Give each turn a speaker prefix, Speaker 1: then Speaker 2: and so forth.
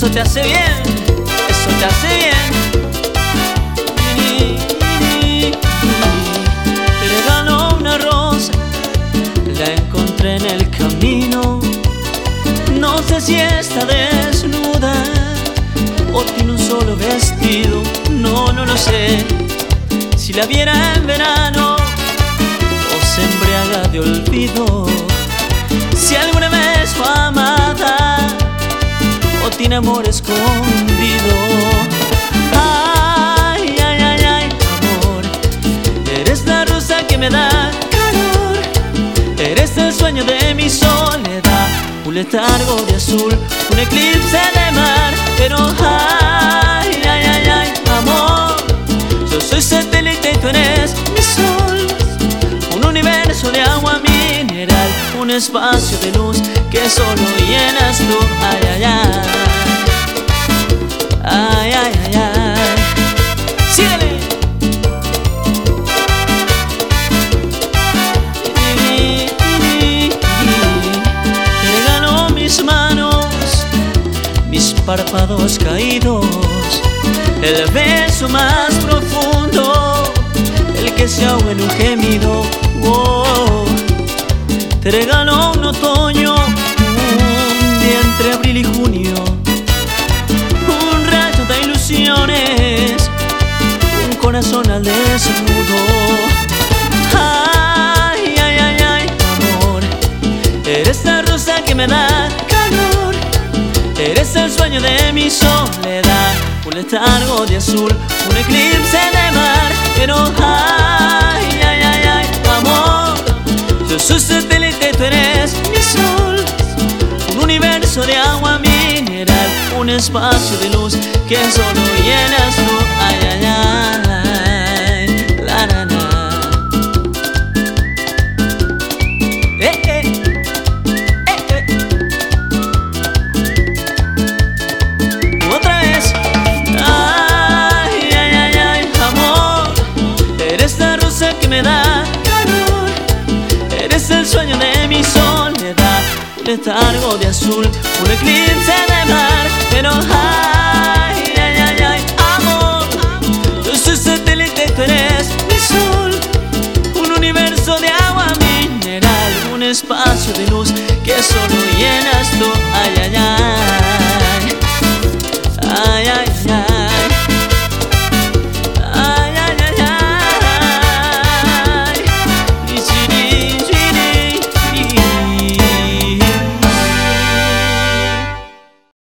Speaker 1: Eso te hace bien, eso te hace bien. Te regaló una rosa, la encontré en el camino. No sé si está desnuda o tiene un solo vestido, no lo sé. Si la viera en verano o se embriaga de olvido, si alguna vez fue amada o tiene amor escondido. Ay, ay, ay, ay, amor, eres la rosa que me da calor, eres el sueño de mi soledad, un letargo de azul, un eclipse de mar. Pero ay, ay, ay, ay, amor, yo soy satélite y tú eres mi sol, un universo de agua mineral, un espacio de luz que solo llenas tú. Ay, ay, ay, ay, ay, ay, ay. Síguele. Te regalo mis manos, mis párpados caídos, el beso más profundo, el que se ahoga en un gemido. Oh, te regalo un otoño, un día entre abril y junio, un rayo de ilusiones, un corazón al desnudo. Ay, ay, ay, ay, amor, eres la rosa que me da calor, eres el sueño de mi soledad, un letargo de azul, un eclipse de mar. Pero ay, ay, ay, ay, amor, yo soy satélite, tú eres mi sol, un universo de agua mineral, un espacio de luz que solo llenas tú. Ay, ay, ay, la, la, la. Otra vez. Ay, ay, ay, ay, amor, eres la rosa que me da calor, eres el sueño de mi soledad, un letargo de azul, un eclipse de mar. Pero ay, ay, ay, ay, amor, yo soy satélite, tú eres mi sol, un universo de agua mineral, un espacio de luz que solo llenas tú. Ay, ay, ay.